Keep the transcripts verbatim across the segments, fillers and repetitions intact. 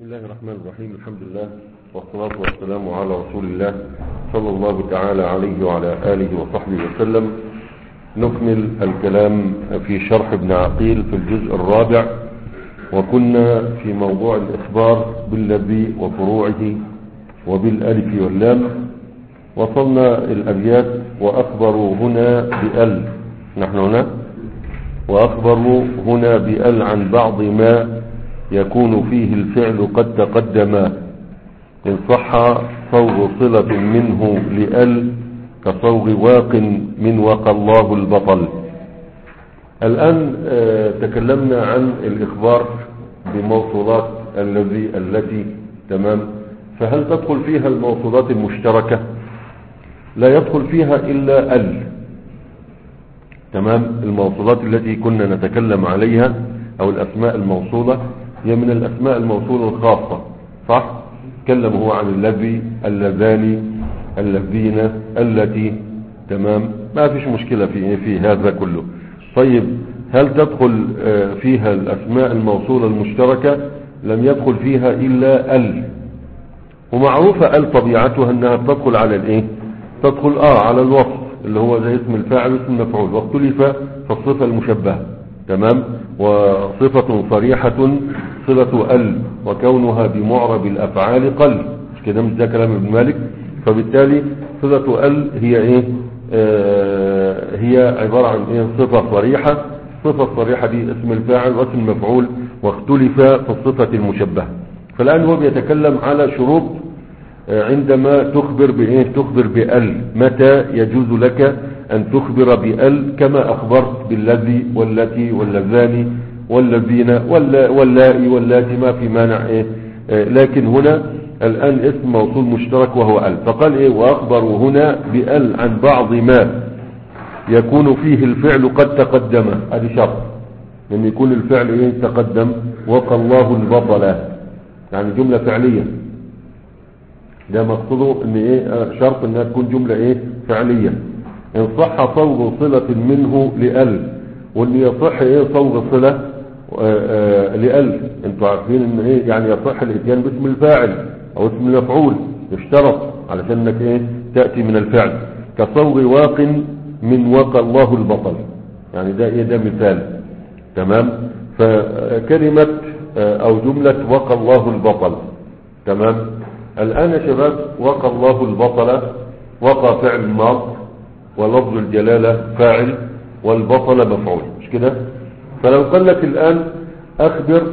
بسم الله الرحمن الرحيم. الحمد لله والصلاة والسلام على رسول الله صلى الله تعالى عليه وعلى آله وصحبه وسلم. نكمل الكلام في شرح ابن عقيل في الجزء الرابع، وكنا في موضوع الإخبار باللفظ وفروعه وبالألف واللام. وصلنا الأبيات وأخبروا هنا بأل، نحن هنا وأخبروا هنا بأل عن بعض ما يكون فيه الفعل قد تقدم، إن صح صوغ صلة منه لأل كصوغ واق من وقى الله البطل. الآن آه تكلمنا عن الإخبار بموصولات الذي التي تمام. فهل تدخل فيها الموصولات المشتركة؟ لا يدخل فيها إلا ال، تمام. الموصولات التي كنا نتكلم عليها أو الأسماء الموصولة هي من الأسماء الموصولة الخاصة، صح؟ تكلم هو عن الذي، اللذان، الذين، التي، تمام. ما فيش مشكلة في في هذا كله. طيب هل تدخل فيها الأسماء الموصولة المشتركة؟ لم يدخل فيها إلا ال. ومعروفة ال طبيعتها أنها تدخل على الإيه؟ تدخل آه على الوصف اللي هو زي اسم الفاعل واسم المفعول، واختلف في الصفة المشبهة، تمام. وصفة صريحة صلة ال، وكونها بمعرب الأفعال قل، مش كده؟ مش ده كلام ابن مالك؟ فبالتالي صلة ال هي ايه؟ آه هي عبارة عن ايه؟ صفة صريحة. صفة صريحة دي اسم الفاعل واسم المفعول، واختلف في الصفة المشبهة. فالآن هو بيتكلم على شروط عندما تخبر بايه؟ تخبر بال. متى يجوز لك أن تخبر بال كما أخبرت بالذي والتي واللذان والذين واللائي واللاتي؟ ما في مانع إيه؟ آه لكن هنا الآن اسم موصول مشترك وهو ال، فقال إيه؟ وأخبروا هنا بال عن بعض ما يكون فيه الفعل قد تقدم. هذه شرط لأن يكون الفعل إيه؟ تقدم. وقى الله البطل، يعني جملة فعلية. ده مقصوده ان ايه؟ شرط انها تكون جملة ايه؟ فعلية. ان صح صوغ صلة منه لأل، وان يصح ايه؟ صوغ صلة لأل. انتوا عارفين ان ايه يعني يصح الاتيان باسم الفاعل او اسم المفعول، يشترط علشان انك ايه؟ تأتي من الفعل. كصوغ واق من وقى الله البطل، يعني ده ايه؟ ده مثال، تمام. فكلمة او جملة وقى الله البطل، تمام. الآن يا شباب وقى الله البطل، وقى فعل ماض ولفظ الجلالة فاعل والبطل مفعول، مش كده؟ فلو قال لك الآن أخبر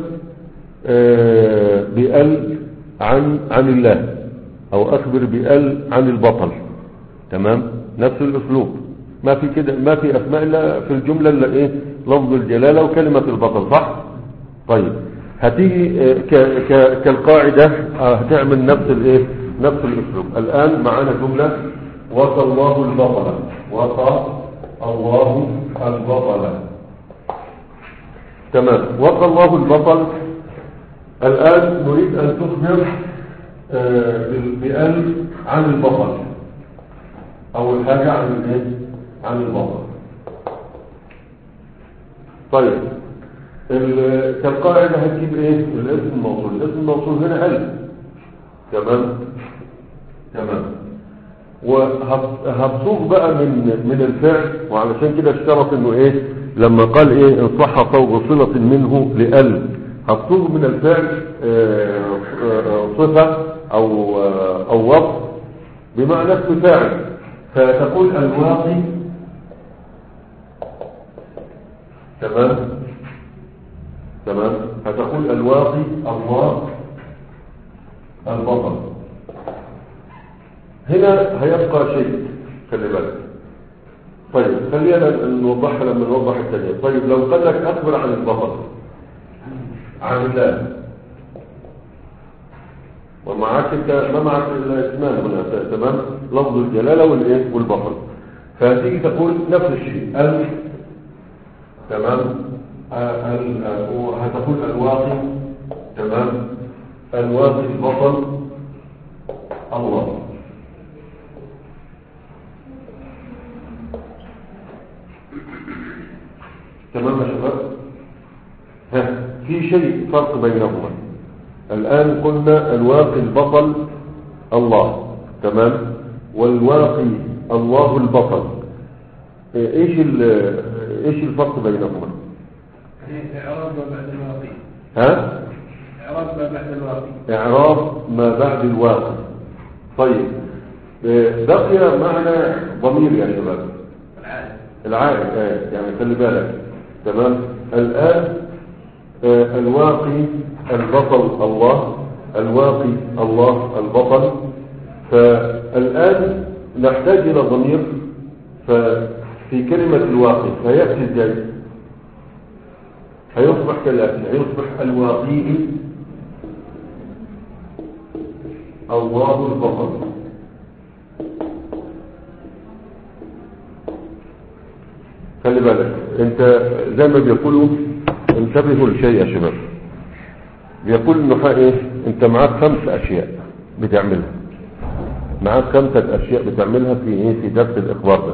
بأل عن عن الله، أو أخبر بأل عن البطل، تمام. نفس الأسلوب، ما في كده، ما في أسماء إلا في الجملة اللي إيه؟ لفظ الجلالة وكلمة البطل، صح؟ طيب هتيجي كالقاعدة هتعمل نفس الايه؟ نفس الاسلوب. الان معانا جملة وقى الله البطل، وقى الله البطل، تمام. وقى الله البطل. الان نريد ان تخبر بأل عن البطل. اول حاجة عن الايه؟ عن البطل. طيب كالقاعدة هتجيب ايه؟ الاسم الموصول. الاسم الموصول هنا ال، تمام تمام. وهتصوغ بقى من من الفعل، وعلشان كده اشترط انه ايه؟ لما قال ايه؟ ان صح صوغ صلة منه لال، هتصوغ من الفعل اه اه صفة او اه او وصف بمعنى اسم فاعل. فتقول الواقي، تمام تمام. هتقول الواقي الله البطل. هنا هيبقى شيء، خلي بالك. طيب خلينا نوضحها لما نوضح الثانية. طيب لو قال لك أخبر عن البطل، عن الله، ومعك انت ما معك الاسمان هنا، تمام. لفظ الجلالة والايه؟ والبطل. فتيجي تقول نفس الشيء ال، تمام. هتقول الواقي، تمام. الواقي البطل الله، تمام يا شباب. ها في شيء فرق بينهما. الآن قلنا الواقي البطل الله، تمام، والواقي الله البطل. ايش ايش الفرق بينهما؟ اعراب ما بعد الواقي. ها؟ اعراب ما بعد الواقي. اعراب ما بعد الواقي. طيب بقي معنا ضمير يا شباب، العائد. العائد آه. يعني خلي بالك، تمام. الآن آه الواقي البطل الله، الواقي الله البطل. فالآن نحتاج إلى ضمير ففي كلمة الواقي فيأتي ازاي؟ هيصبح كالآتي، هيصبح الواقي الله البطل. خلي بالك انت زي ما بيقولوا، انتبهوا لشيء يا شباب، بيقول انه ايه، انت معاك خمس اشياء بتعملها، معاك خمسة اشياء بتعملها في ايه، في درس الاخبار ده.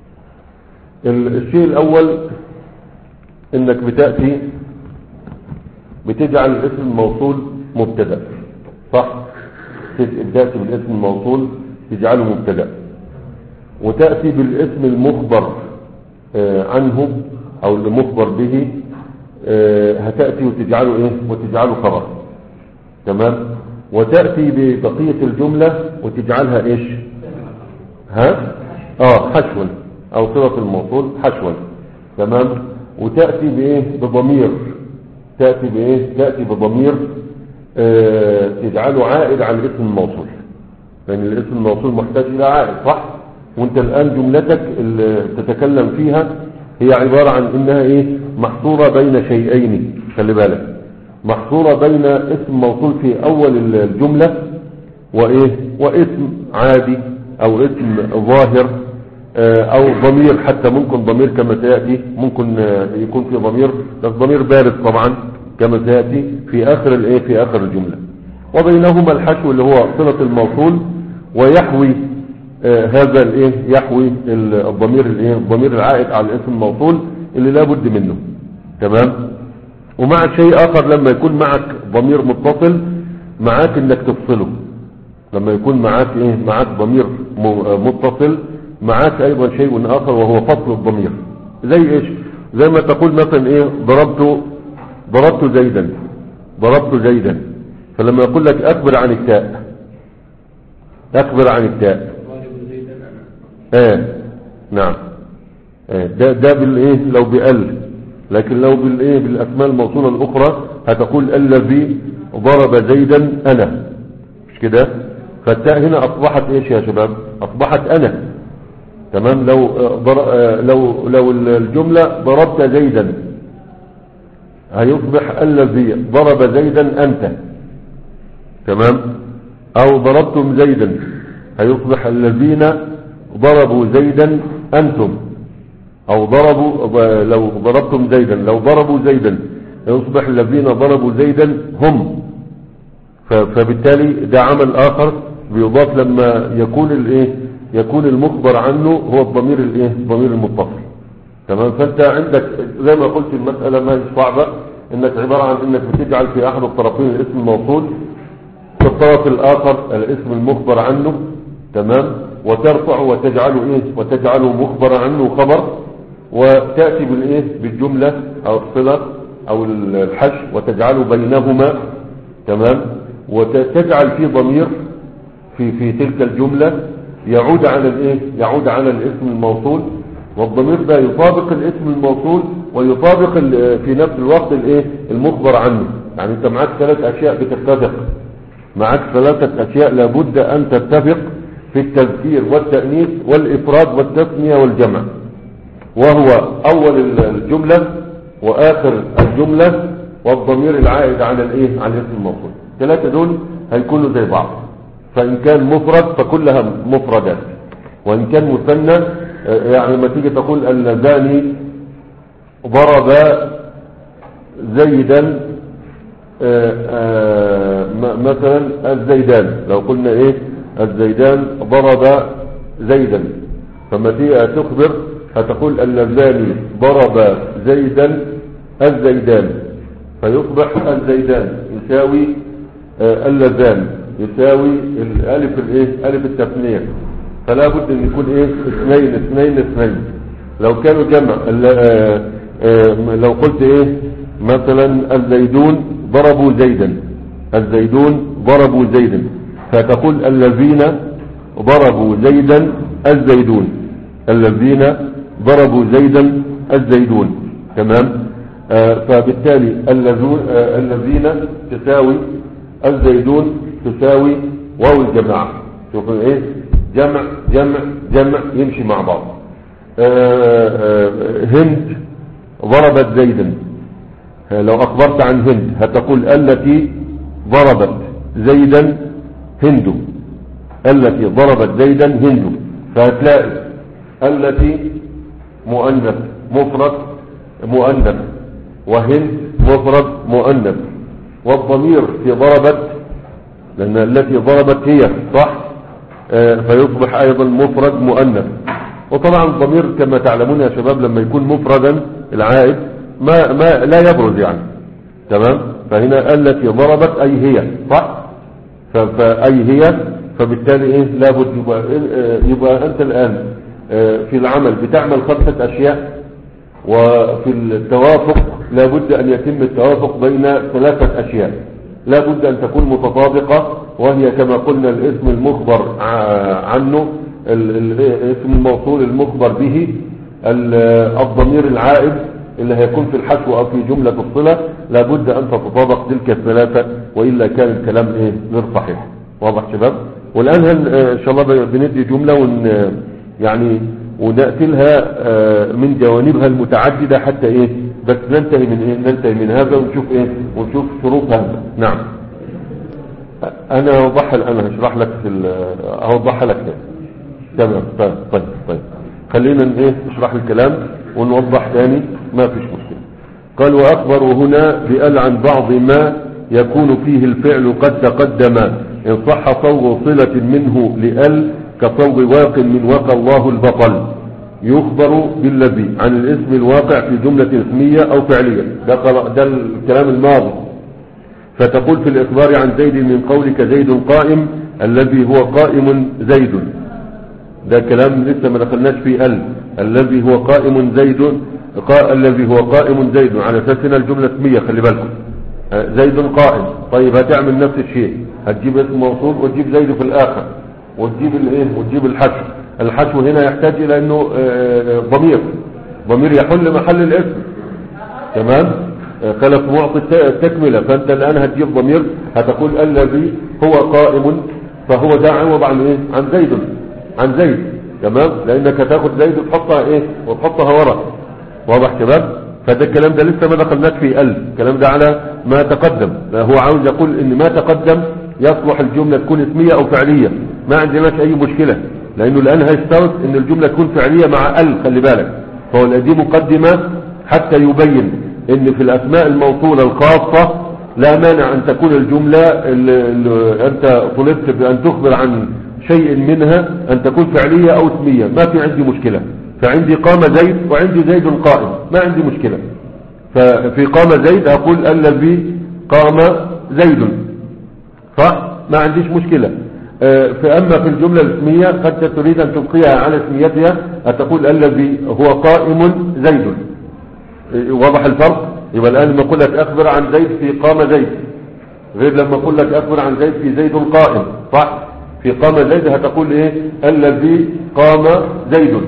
الشيء الاول انك بتأتي بتجعل الاسم الموصول مبتدأ، صح؟ تأتي بالاسم الموصول تجعله مبتدأ، وتأتي بالاسم المخبر عنه او المخبر به هتأتي وتجعله ايه، وتجعله خبر، تمام. وتأتي ببقية الجملة وتجعلها ايش؟ ها؟ اه حشوا او صلة الموصول حشوا، تمام. وتأتي بايه؟ بضمير، تأتي بايه؟ تأتي بضمير آه تجعله عائد عن الاسم الموصول، لان يعني الاسم الموصول محتاج الى عائد، صح؟ وانت الان جملتك اللي تتكلم فيها هي عبارة عن انها ايه، محصورة بين شيئين. خلي بالك، محصورة بين اسم موصول في اول الجملة وايه، واسم عادي او اسم ظاهر او ضمير، حتى ممكن ضمير كما سيأتي، ممكن يكون في ضمير بس ضمير بارد طبعا كما سيأتي في اخر الايه، في اخر الجملة. وبينهما الحشو اللي هو صلة الموصول، ويحوي آه هذا الايه، يحوي الضمير الايه، الضمير العائد على الاسم الموصول اللي لابد منه، تمام. ومع شيء اخر، لما يكون معك ضمير متصل معاك انك تفصله، لما يكون معاك ايه، معاك ضمير متصل معاك ايضا شيء اخر وهو فصل الضمير. زي ايش؟ زي ما تقول مثلا ايه، ضربت ضربت زيدا، ضربت زيدا، فلما يقول لك اخبر عن التاء، اخبر عن التاء، اه نعم، اه ده ده بالايه، لو بال، لكن لو بالايه، بالاسماء الموصوله الاخرى هتقول الذي ضرب زيدا انا، مش كده؟ فالتاء هنا اصبحت ايش يا شباب؟ اصبحت انا، تمام. لو لو لو الجمله ضربت زيدا هيصبح الذي ضرب زيدا انت، تمام. او ضربتم زيدا هيصبح الذين ضربوا زيدا انتم، او ضربوا، لو ضربتم زيدا، لو ضربوا زيدا يصبح الذين ضربوا زيدا هم. فبالتالي ده عمل اخر بيضاف لما يكون الايه، يكون المخبر عنه هو الضمير الايه، الضمير المتصل، تمام. فانت عندك زي ما قلت المسألة ما هي صعبة، انك عبارة عن انك بتجعل في احد الطرفين الاسم الموصول، في الطرف الاخر الاسم المخبر عنه، تمام. وترفع وتجعله ايه، وتجعله مخبر عنه خبر، وتأتي بالايه، بالجملة او الصلة او الحشو وتجعله بينهما، تمام. وتجعل فيه ضمير في في تلك الجملة يعود على الايه، يعود على الاسم الموصول، والضمير ده يطابق الاسم الموصول ويطابق في نفس الوقت الايه، المخبر عنه. يعني انت معاك ثلاث اشياء بتتفق، معاك ثلاثة اشياء لابد ان تتفق في التذكير والتأنيث والافراد والتثنية والجمع، وهو اول الجملة واخر الجملة والضمير العائد على الايه، على الاسم الموصول. الثلاثة دول هيكونوا زي بعض، فان كان مفرد فكلها مفردات، وان كان مثنى يعني لما تيجي تقول اللذان ضرب زيدا مثلا الزيدان، لو قلنا ايه، الزيدان ضرب زيدا، فما تيجي تخبر هتقول اللذان ضرب زيدا الزيدان، فيصبح الزيدان يساوي آه اللذان يساوي الالف الايه الف التثنية، فلا بد ان يكون ايه اثنين اثنين اثنين. لو كانوا جمع آه آه لو قلت ايه مثلا الزيدون ضربوا زيدا، الزيدون ضربوا زيدا، فتقول الذين ضربوا زيدا الزيدون، الذين ضربوا زيدا الزيدون. تمام. آه فبالتالي آه الذين تساوي الزيدون تساوي واو الجماعة. شوفوا ايه جمع جمع جمع يمشي مع بعض. آه آه هند ضربت زيدا، لو اخبرت عن هند هتقول التي ضربت زيدا هند، التي ضربت زيدا هند، فهتلاقي التي مؤنث مفرد مؤنث، وهند مفرد مؤنث، والضمير في ضربت لان التي ضربت هي صح، آه فيصبح ايضا مفرد مؤنث. وطبعا الضمير كما تعلمون يا شباب لما يكون مفردا العائد ما ما لا يبرز يعني. تمام. فهنا التي ضربت اي هي صح، فاي هي، فبالتالي ايه لابد يبقى, يبقى انت الان في العمل بتعمل خمسة اشياء، وفي التوافق لابد ان يتم التوافق بين ثلاثة اشياء لابد ان تكون متطابقة، وهي كما قلنا الاسم المخبر عنه، الاسم الموصول المخبر به، الضمير العائد اللي هيكون في الحشو او في جملة الصلة، لابد ان تتطابق تلك الثلاثة، وإلا كان الكلام ايه غير صحيح. واضح شباب؟ والان هل ان شاء الله بندي جملة ون يعني ونأتي لها من جوانبها المتعددة حتى ايه بس ننتهي من ايه ننتهي من هذا ونشوف ايه ونشوف شروط هذا. نعم. انا اوضحها الان هشرح لك في اوضحها لك تمام. طيب طيب طيب خلينا ايه نشرح الكلام ونوضح تاني ما فيش مشكلة. قال واخبروا هنا بأل عن بعض ما يكون فيه الفعل قد تقدم ان صح صوغ صلة منه لأل كصوغ واق من وقى الله البطل، يخبر بالذي عن الاسم الواقع في جملة اسمية او فعلية. ده, ده الكلام الماضي. فتقول في الاخبار عن زيد من قولك زيد قائم الذي هو قائم زيد، ده كلام لسه ما دخلناش فيه. ال الذي هو قائم زيد قا... الذي هو قائم زيد على اساس هنا الجمله اسميه، خلي بالكم. زيد قائم. طيب هتعمل نفس الشيء، هتجيب اسم موصول وتجيب زيد في الاخر وتجيب الايه وتجيب الحشو. الحشو هنا يحتاج الى انه ضمير ضمير يحل محل الاسم. تمام. خلف معطي التكمله، فانت الان هتجيب ضمير هتقول الذي هو قائم، فهو ده عوض عن ايه عن زيد عن زيد. تمام. لانك هتاخد زيد وتحطها ايه وتحطها ورا. واضح شباب؟ فده الكلام ده لسه ما دخلناش في ال الكلام ده على ما تقدم. هو عاوز يقول ان ما تقدم يصلح الجملة تكون اسمية او فعلية، ما عندناش اي مشكلة، لانه الان هيشترط ان الجملة تكون فعلية مع ال. خلي بالك، فهو دي مقدمة حتى يبين ان في الاسماء الموصولة الخاصة لا مانع ان تكون الجملة اللي اللي انت طلبت بان تخبر عن شيء منها ان تكون فعلية او اسمية، ما في عندي مشكلة. فعندي قام زيد وعندي زيد قائم، ما عندي مشكلة. ففي قام زيد اقول الذي قام زيد صح، ما عنديش مشكلة. فأما في الجملة الاسمية قد تريد أن تبقيها على اسميتها، هتقول الذي هو قائم زيد. واضح الفرق؟ يبقى الآن لما أقول لك أخبر عن زيد في قام زيد غير لما أقول لك أخبر عن زيد في زيد قائم صح. في قام زيد هتقول إيه الذي قام زيد،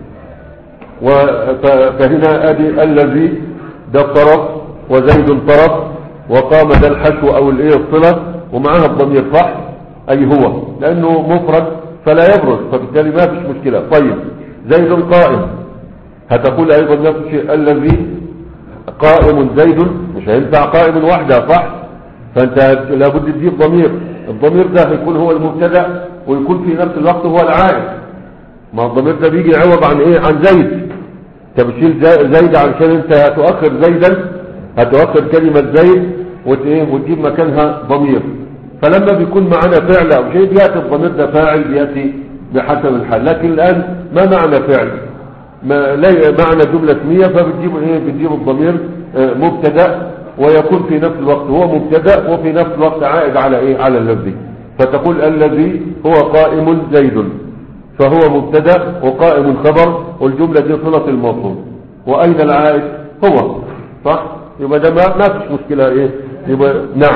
فهنا أدي الذي ده الطرف وزيد طرف وقام ده الحشو أو الإيه الصلة ومعها الضمير صح، أي هو لأنه مفرد فلا يبرز، فبالتالي ما فيش مشكلة. طيب زيد قائم هتقول أيضا نفس الشيء الذي قائم زيد، مش هينفع قائم وحده صح، فأنت لابد تجيب ضمير. الضمير ده هيكون هو المبتدا ويكون في نفس الوقت هو العائد. ما الضمير ده بيجي يعوض عن ايه عن زيد. انت بتشيل زيد علشان انت هتؤخر زيدا، هتؤخر كلمة زيد وتجيب مكانها ضمير. فلما بيكون معنا فعل او شيء بيأتي الضمير ده فاعل، بيأتي بحسب الحال. لكن الان ما معنى فعل، ما لا معنى جملة اسمية، فبتجيب ايه بتجيب الضمير مبتدا ويكون في نفس الوقت هو مبتدا وفي نفس الوقت عائد على ايه؟ على الذي. فتقول الذي هو قائم زيد، فهو مبتدا وقائم خبر، والجمله دي صله الموصول. واين العائد؟ هو. صح؟ يبقى ده ما ما فيش مشكله ايه؟ يبقى نعم.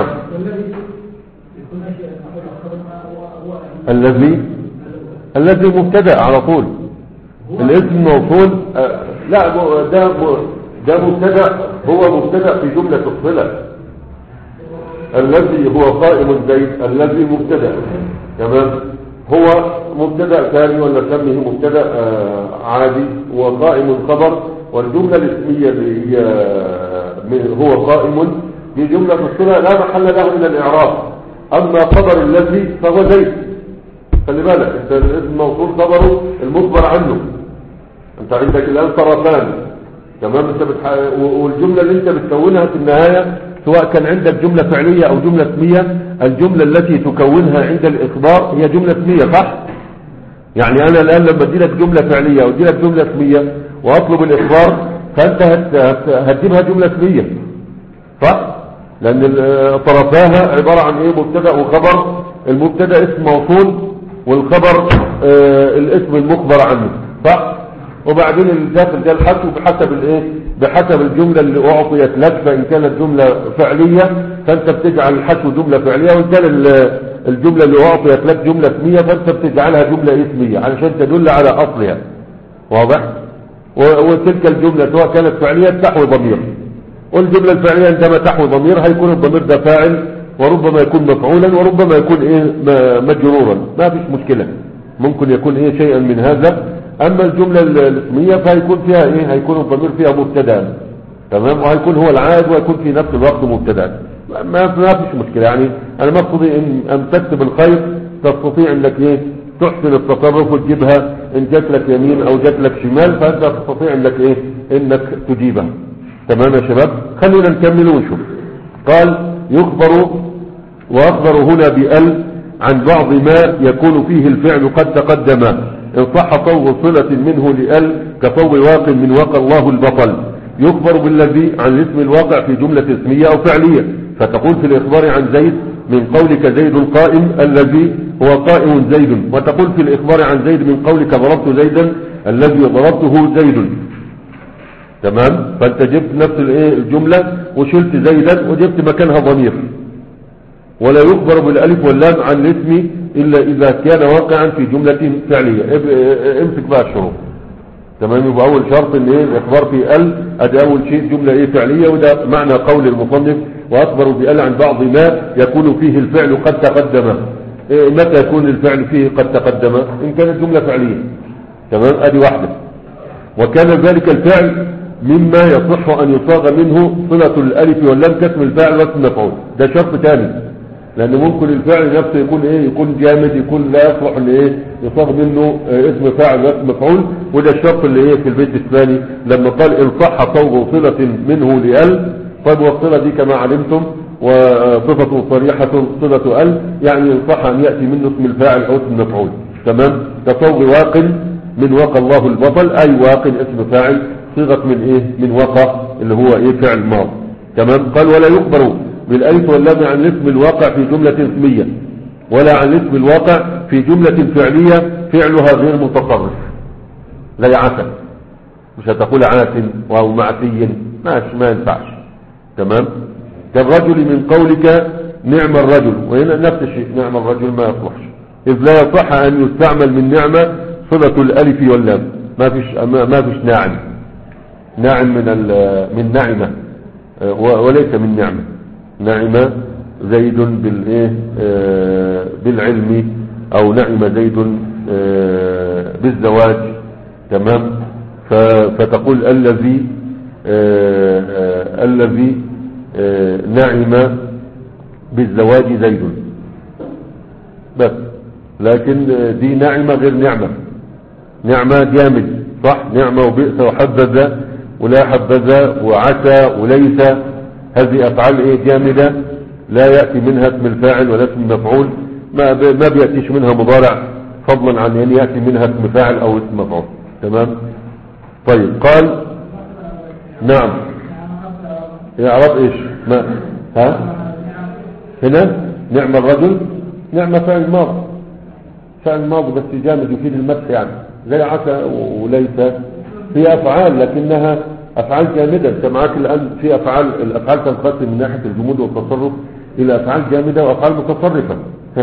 الذي الذي مبتدا على طول. الاسم موصول. آه لا ده ده مبتدا، هو مبتدا في جمله الصله. الذي هو قائم زيد، الذي مبتدا. تمام. هو مبتدا ثاني ولا سميه مبتدا آه عادي، وقائم خبر، والجمله الاسميه اللي هي هو قائم في جمله الصله لا محل له من الاعراب. اما خبر الذي فهو زيد. خلي بالك انت الاسم الموصول خبره المخبر عنه. انت عندك الان طرفان. تمام. انت بتح... والجمله اللي انت بتكونها في النهايه سواء كان عندك جمله فعليه او جمله اسميه، الجمله التي تكونها عند الاخبار هي جمله اسميه. صح؟ يعني انا الان لما ادي لك جمله فعليه وادي لك جمله اسميه واطلب الاخبار، فانت هت... هت... هتجيبها جمله اسميه. صح؟ لان طرفاها عباره عن ايه؟ مبتدا وخبر. المبتدا اسم موصول، والخبر آه الاسم المخبر عنه. صح؟ وبعدين الداخل ده الحشو بحسب الايه؟ بحسب الجمله اللي اعطيت لك. فان كانت جمله فعليه فانت بتجعل الحشو جمله فعليه، وان كان الجمله اللي اعطيت لك جمله اسميه فانت بتجعلها جمله اسميه علشان تدل على اصلها. واضح؟ وتلك الجمله سواء كانت فعليه تحوي ضمير، والجمله الفعليه عندما تحوي ضمير هيكون الضمير ده فاعل، وربما يكون مفعولا، وربما يكون ايه؟ مجرورا. ما فيش مشكله، ممكن يكون ايه؟ شيئا من هذا. اما الجمله الاسميه فهيكون فيها ايه؟ هيكون الضمير فيها مبتدا. تمام. وهيكون هو العائد ويكون في نفس الوقت مبتدا. ما ما فيش مشكله. يعني انا مقصودي ان ان تكتب الخير تستطيع انك ايه؟ تحسن التصرف وتجيبها. ان جات لك يمين او جات لك شمال فانت تستطيع انك ايه؟ انك تجيبها. تمام يا شباب. خلينا نكمل ونشوف. قال يخبر، واخبر هنا بأل عن بعض ما يكون فيه الفعل قد تقدم إن صح طوغ صلة منه لأل كطوغ واقع من واقع الله البطل. يخبر بالذي عن الاسم الواقع في جملة اسمية أو فعلية، فتقول في الإخبار عن زيد من قولك زيد قائم الذي هو قائم زيد، وتقول في الإخبار عن زيد من قولك ضربت زيدا الذي ضربته زيد. تمام. فأنت جبت نفس الجملة وشلت زيدا وجبت مكانها ضمير. ولا يخبر بالالف واللام عن الاسم الا اذا كان واقعا في جمله فعليه. امسك بقى الشروط. تمام. يبقى اول شرط ان ايه؟ الاخبار في ال، ادي اول شيء جمله ايه؟ فعليه. وده معنى قول المصنف واخبر بال عن بعض ما يكون فيه الفعل قد تقدم. إيه متى يكون الفعل فيه قد تقدم؟ ان كانت جمله فعليه. تمام. ادي واحده. وكان ذلك الفعل مما يصح ان يصاغ منه صله الالف واللام كاسم الفاعل واسم المفعول. ده شرط ثاني، لان ممكن الفعل نفسه يكون ايه؟ يكون جامد، يكون لا يصلح ان ايه؟ يصاغ منه اه اسم فاعل واسم مفعول. وده الشرط اللي ايه؟ في البيت الثاني لما قال ان صح صوغ صله منه لال. طيب والصله دي كما علمتم وصفه صريحه صله ال، يعني ان صح ان ياتي منه اسم الفاعل او اسم المفعول. تمام. كصوغ واق من وقى الله البطل، اي واق اسم فاعل صيغه من ايه؟ من وقى اللي هو ايه؟ فعل ماض. تمام. قال ولا يخبر بالالف واللام عن الاسم الواقع في جملة اسمية، ولا عن الاسم الواقع في جملة فعلية فعلها غير متصرف. زي عسل، مش هتقول عاسل او معسي، ماشي ما ينفعش. تمام. كالرجل من قولك نعم الرجل، وهنا نفس الشيء، نعم الرجل ما يصلحش، اذ لا يصح ان يستعمل من نعمة صلة الالف واللام. ما فيش ما فيش ناعم. ناعم من من نعمة وليس من نعمة. نعم زيد بالايه؟ آه بالعلم، او نعم زيد آه بالزواج. تمام. فتقول الذي آه آه الذي آه نعم بالزواج زيد بس. لكن دي نعمة غير نعمة. نعمة جامد. صح. نعمة وبئس وحبذ ولا حبذ وعسى وليس، هذه افعال ايه؟ جامدة لا يأتي منها اسم الفاعل ولا اسم المفعول. ما ما بيأتيش منها مضارع فضلا عن ان يأتي منها اسم فاعل او اسم مفعول. تمام. طيب. قال نعم. اعراب ايش؟ ما ها هنا نعم الرجل، نعم فعل ماضي، فعل ماضي بس جامد يفيد المدح يعني، زي عسى وليس، هي افعال لكنها افعال جامده. انت معاك الان في افعال، الافعال تنقسم من ناحيه الجمود والتصرف الى افعال جامده وافعال متصرفه.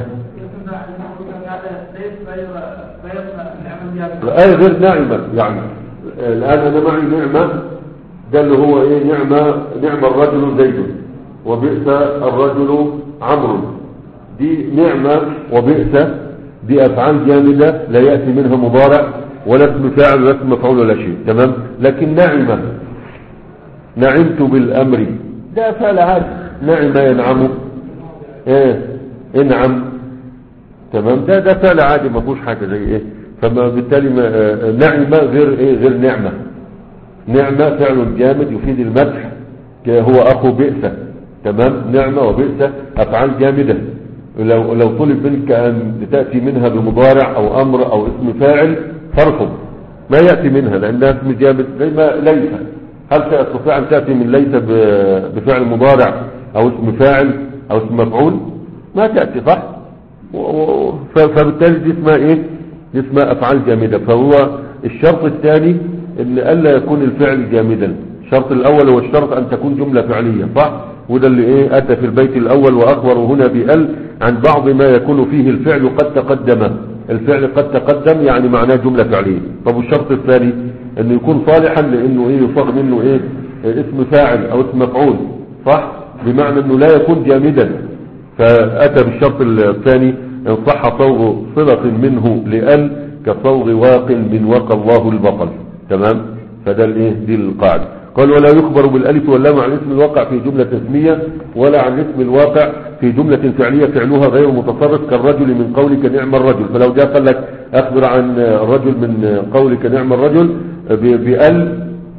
اي غير ناعمه يعني. الان انا معي نعمه، ده اللي هو ايه؟ نعمه، نعم الرجل زيد وبئس الرجل عمرو، دي نعمه وبئس، دي افعال جامده لا ياتي منها مضارع ولا اسم فاعل ولا اسم مفعول ولا شيء، تمام. لكن نعمه، نعمت بالامر، ده فعل عادي، نعم ينعم، ايه انعم، تمام، ده ده فعل عادي ما فيهوش حاجه زي ايه. فما بالتالي نعمه غير ايه؟ غير نعمه. نعمه فعل جامد يفيد المدح، هو اخو بئس، تمام. نعمه وبئس افعال جامده، لو لو طلب منك ان تاتي منها بمضارع او امر او اسم فاعل فارفض، ما ياتي منها لانها اسم جامد. زي ما ليس، هل تستطيع ان تاتي من ليس بفعل مضارع او اسم فاعل او اسم مفعول؟ ما تاتي، صح. فبالتالي دي اسمها ايه؟ دي اسمها افعال جامده. فهو الشرط الثاني ان الا يكون الفعل جامدا. الشرط الاول هو الشرط ان تكون جمله فعليه، صح. وده اللي ايه؟ اتى في البيت الاول واخبر هنا بال عن بعض ما يكون فيه الفعل قد تقدم. الفعل قد تقدم يعني معناه جمله فعليه. طب والشرط الثاني انه يكون صالحا لانه ايه؟ يصاغ منه ايه؟ اسم فاعل او اسم مفعول، صح، بمعنى انه لا يكون جامدا. فاتى بالشرط الثاني ان صح صوغ صلة منه لأل كصوغ واق من وقى الله البطل، تمام. فده الايه؟ دي القاعده. قال ولا يخبر بالالف واللام عن اسم الواقع في جمله اسميه ولا عن اسم الواقع في جمله فعليه فعلها غير متصرف، كالرجل من قولك نعم الرجل. فلو جاء قال لك اخبر عن الرجل من قولك نعم الرجل بال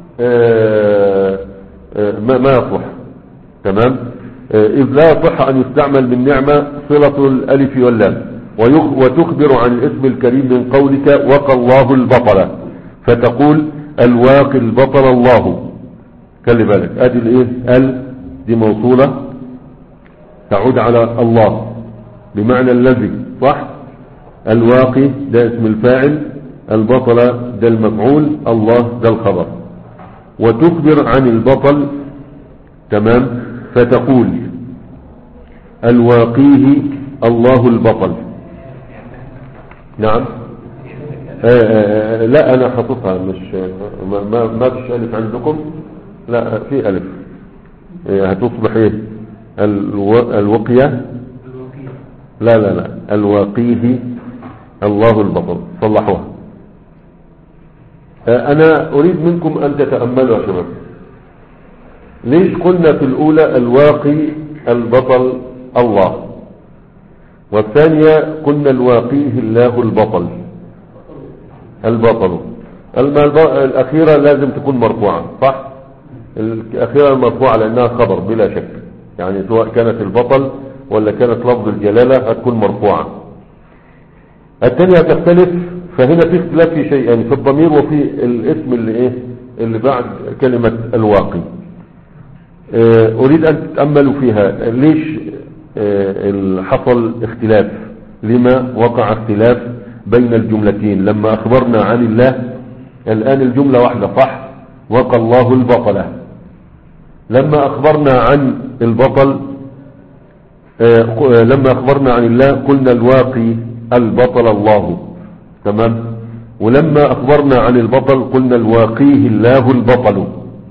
ما ما يصلح، تمام. إذ لا يصح أن يستعمل من نعمة صلة الألف واللام. وتخبر عن الاسم الكريم من قولك وقى الله البطل، فتقول الواقي البطل الله. خلي بالك ادي الايه؟ ال دي موصولة تعود على الله بمعنى الذي، صح. الواقي ده اسم الفاعل، البطل ده المفعول، الله ده الخبر. وتخبر عن البطل، تمام، فتقول الواقيه الله البطل. نعم. آآ آآ لا انا حاططها مش ما, ما, ما فيش الف عندكم، لا في الف. هتصبح ايه؟ الو... الوقية، لا لا لا الواقيه الله البطل، صلحوها. انا اريد منكم ان تتأملوا يا شباب. ليش قلنا في الاولى الواقي البطل الله، والثانية قلنا الواقيه الله البطل البطل؟ الاخيرة لازم تكون مرفوعة، صح. الاخيرة المرفوعة لانها خبر بلا شك، يعني سواء كانت البطل ولا كانت لفظ الجلالة هتكون مرفوعة. الثانية تختلف، فهنا في اختلاف في شيئين، يعني في الضمير وفي الاسم اللي ايه اللي بعد كلمة الواقي. اريد ان تتأملوا فيها. ليش حصل اختلاف؟ لما وقع اختلاف بين الجملتين؟ لما اخبرنا عن الله، الان الجملة واحدة، صح، وقى الله البطل. لما اخبرنا عن البطل لما اخبرنا عن الله قلنا الواقي البطل الله، تمام. ولما اخبرنا عن البطل قلنا الواقيه الله البطل.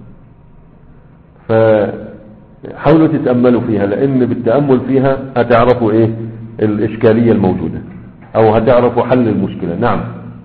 فحاولوا تتأملوا فيها، لان بالتأمل فيها هتعرفوا ايه الاشكالية الموجودة او هتعرفوا حل المشكلة. نعم.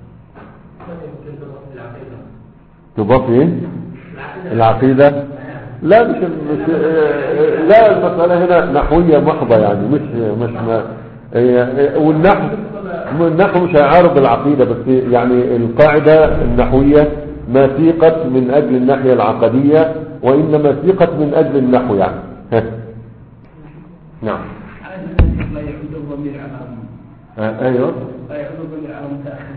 تضاف ايه؟ العقيدة؟ لا مش, مش لا المسألة هنا نحوية محضة، يعني مش مش ما والنحو النحو مش هيعارض العقيدة، بس يعني القاعدة النحوية ما سيقت من اجل الناحية العقدية وانما سيقت من اجل النحو يعني. نعم. لا يعود الضمير على آه ايوه لا يعود الضمير على متأخر.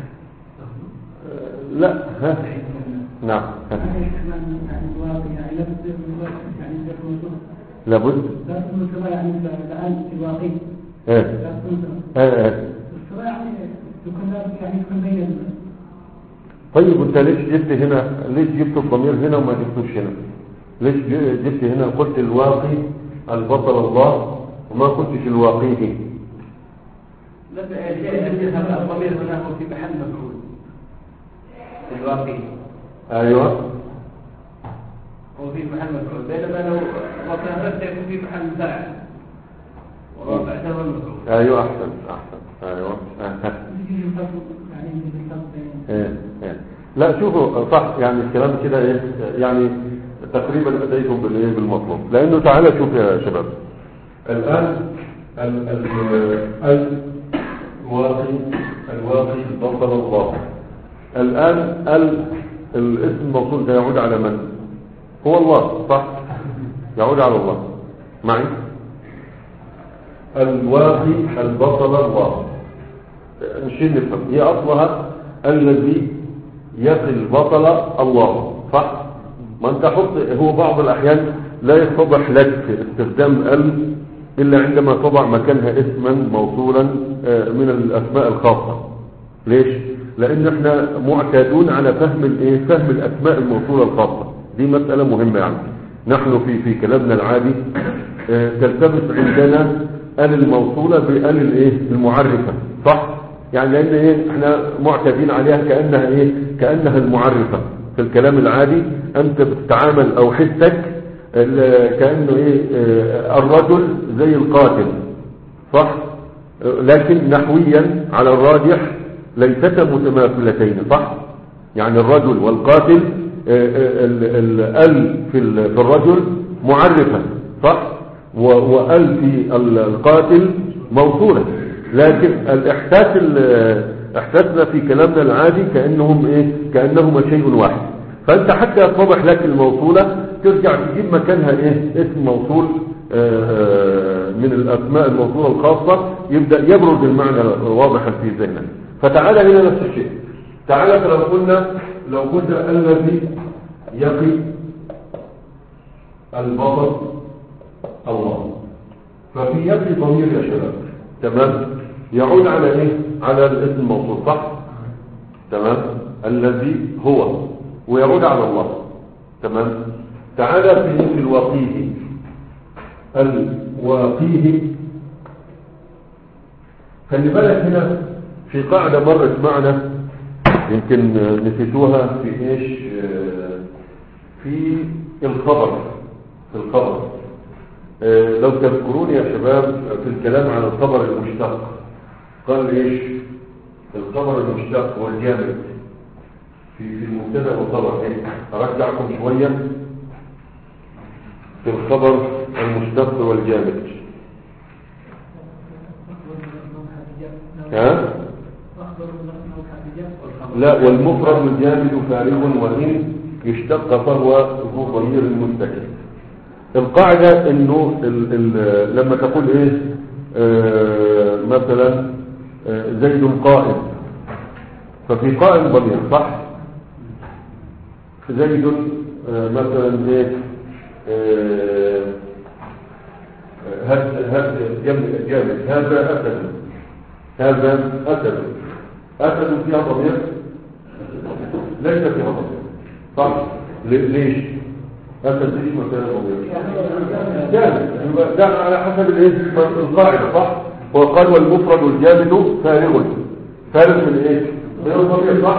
لا ها نعم. لابد لا تكون الصلاة يعني الآن في الواقع. ايه لا تكون ايه ايه الصلاة يعني تكون يعني تكون بين. طيب انت ليش جبت هنا، ليش جبت الضمير هنا وما جبتوش هنا؟ ليش جبت هنا قلت الواقي البطل الله وما قلتش الواقيه؟ لا هذا الضمير هنا هو في محل مفعول في الواقع. ايوه هو في محل مفعول، بينما لو رفع نفسه يكون في محل فاعل ورفع ده هو المفعول. ايوه احسن احسن ايوه ايه ايه لا شوفوا صح، يعني الكلام كده ايه يعني تقريبا اتيتم بالايه بالمطلوب. لانه تعالى شوف يا شباب الان ال ال الواقي الواقي بطل الله. الان ال الاسم الموصول ده يعود على من؟ هو الله صح، يعود على الله معي. الواقي البطل الله نشيل نفهم هي اصلها الذي يقي البطل الله صح. ما انت حط هو بعض الاحيان لا يتضح لك استخدام ال الا عندما تضع مكانها اسما موصولا من الاسماء الخاصه. ليش؟ لان احنا معتادون على فهم الايه فهم الاسماء الموصوله الخاصه. دي مساله مهمه يعني. نحن في في كلامنا العادي تلتبس عندنا ال الموصوله بال الايه المعرفه صح. يعني لان ايه احنا معتادين عليها كانها ايه كانها المعرفه في الكلام العادي. انت بتتعامل او حسك كانه ايه الرجل زي القاتل صح. لكن نحويا على الراجح ليستا متماثلتين صح. يعني الرجل والقاتل ال في الرجل معرفه صح، وال في القاتل موصوله. لكن الاحساس احساسنا في كلامنا العادي كانهم ايه كانهما شيء واحد. فانت حتى يتضح لك الموصوله ترجع تجيب مكانها ايه اسم موصول من الاسماء الموصوله الخاصه يبدا يبرز المعنى واضحا في ذهنك. فتعالى هنا نفس الشيء. تعالى لو قلنا لو قلنا الذي يقي البطل الله، ففي يقي ضمير يا شباب تمام يعود على ايه على الاسم الموصول صح تمام الذي هو ويعود على الله تمام. تعالى في الواقيه الواقيه خلي بالك هنا في قاعدة مرت معنا يمكن نسيتوها في ايش في الخبر في الخبر لو تذكرون يا شباب في الكلام عن الخبر المشتق قال ايش الخبر المشتق والجامد في في المبتدا والخبر. ايه ارجعكم شويه في الخبر المشتق والجامد. ها لا والمفرد والجامد فارغ وان يشتق فهو ذو ضمير مستتر. القاعدة انه ال ال لما تقول ايه آه مثلا آه زيد قائم ففي قائم ضمير صح. زيد آه مثلا ايه هذا جامد هذا اسد هذا اسد اسد فيها ضمير ليس فيها ضمير صح. ليش أسد ليش ما كان ضمير جامد ده على حسب الايه القاعده صح. هو قال والمفرد والجامد فارغ فارغ من ايه من الضمير صح.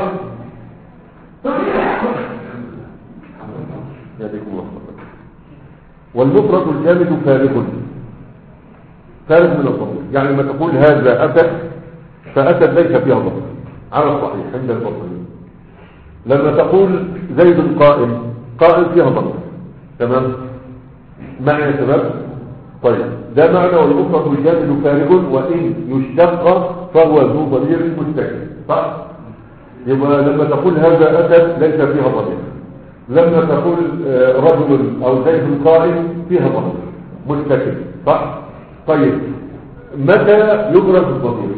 يديكم الله والمفرد والجامد فارغ فارغ من الضمير. يعني لما تقول هذا اسد فاسد ليس فيها ضمير على الصحيح عند البصريين. لما تقول زيد قائم قائم فيها ضمير تمام معنى يا شباب. طيب ده معنى والمفرد والجامد فارغ وان يشتق فهو ذو ضمير مستتر صح. يبقى لما تقول هذا اسد ليس فيها ضمير. لما تقول رجل او زيد قائم فيها ضمير مستتر صح. طيب متى يبرز الضمير؟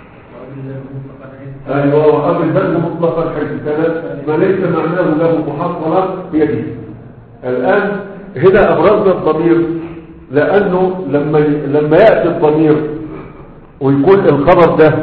ايوه وامر البدء مطلقا حيث كان ما ليس معناه له محصله بيده. الان هنا ابرزنا الضمير لانه لما لما ياتي الضمير ويكون الخبر ده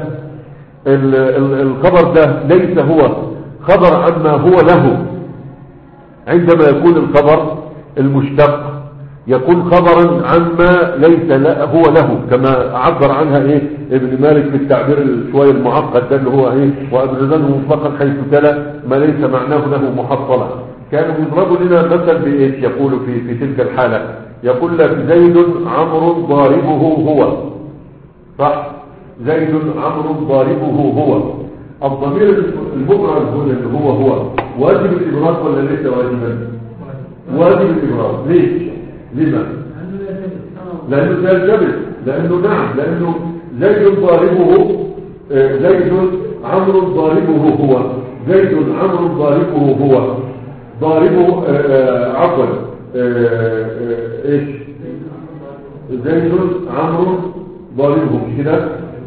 الخبر ده ليس هو خبر عما هو له، عندما يكون الخبر المشتق يكون خبرا عما ليس هو له، كما عبر عنها ايه ابن مالك في التعبير شويه المعقد ده اللي هو ايه وابرزنه مطلقا حيث تلا ما ليس معناه له محصلا. كانوا يضربوا لنا مثل بايش؟ يقول في في تلك الحاله يقول لك زيد عمرو ضاربه هو، صح؟ زيد عمرو ضاربه هو. الضمير المبرز هنا اللي هو هو واجب الابراز ولا ليس واجبا؟ واجب الابراز. ليش؟ لما؟ لانه ده الجبل، لانه نعم لانه زيد ضاربه زيد عمرو ضاربه هو، زيد عمرو ضاربه هو، ضاربه عفوا ايش؟ زيد عمرو ضاربه مش كده؟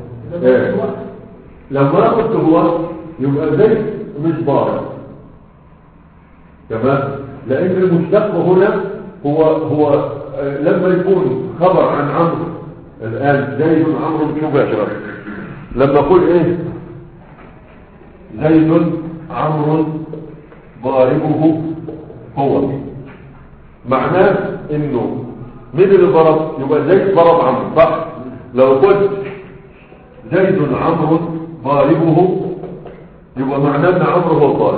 لما قلت هو يبقى زيد مش ضارب، تمام؟ لان المشتق هنا هو هو لما يكون خبر عن عمرو. الان زيد عمرو شوف يا شباب لما اقول ايه زيد عمرو ضاربه هو، معناه انه مين اللي ضرب؟ يبقى زيد ضرب عمرو، صح؟ لو قلت زيد عمرو ضاربه يبقى معناه ان عمرو هو الضارب.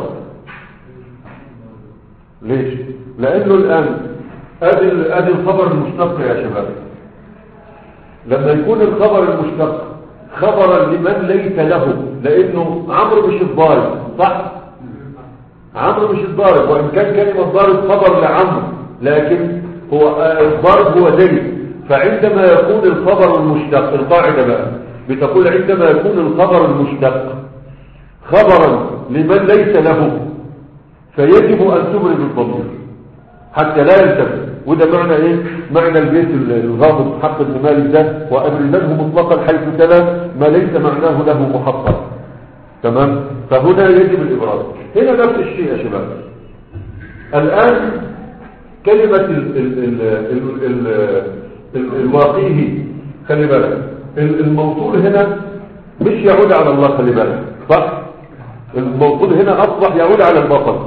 ليش؟ لانه الان ادي ادي الخبر المشتق يا شباب. لما يكون الخبر المشتق خبرا لمن ليس له، لانه عمرو مش الضارب، صح؟ عمرو مش الضارب، وان كان كلمه ضارب خبر لعمرو لكن هو الضارب هو زيد. فعندما يكون الخبر المشتق، القاعده بقى بتقول عندما يكون الخبر المشتق خبرا لمن ليس له فيجب ان تبرز الضمير حتى لا يلتفت. وده معنى ايه؟ معنى البيت الغامض حق ابن مالك ده وابرزنه مطلقا حيث تلا ما ليس معناه له محصل، تمام؟ فهنا يجب الابراز. هنا نفس الشيء يا شباب. الان كلمه ال ال ال ال ال ال الواقيه خلي بالك الموصول هنا مش يعود على الله، خلي بالك، صح؟ الموصول هنا اصبح يعود على البطل.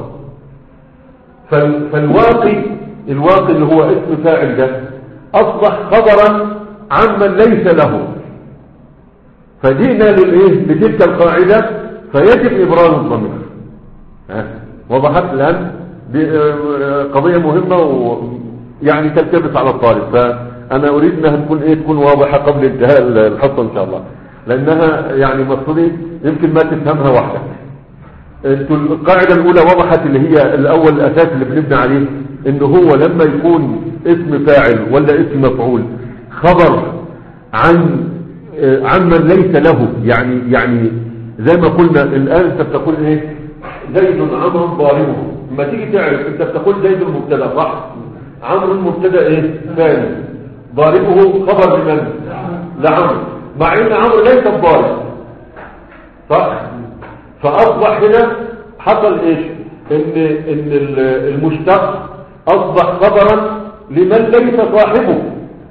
فالواقي الواقي اللي هو اسم فاعل ده اصبح خبرا عمن ليس له. فجئنا للايه لتلك القاعده فيجب ابراز الضمير. وضحت الان؟ دي قضيه مهمه ويعني تلتبس على الطالب، فانا اريد انها تكون ايه تكون واضحه قبل انتهاء الحصه ان شاء الله، لانها يعني مقصودي يمكن ما تفهمها وحدك. القاعدة الأولى وضحت اللي هي الأول الأساس اللي بنبني عليه، إنه هو لما يكون اسم فاعل ولا اسم مفعول خبر عن عن من ليس له، يعني يعني زي ما قلنا الآن أنت بتقول إيه؟ زيد عمرو ضاربه. لما تيجي تعرف أنت بتقول زيد المبتدأ، صح؟ عمرو المبتدأ إيه؟ ثاني. ضاربه خبر لمن؟ لعمرو، مع إن عمرو ليس الضارب، صح؟ فأصبح هنا حصل إيش؟ إن إن المشتق أصبح خبرا لمن ليس صاحبه.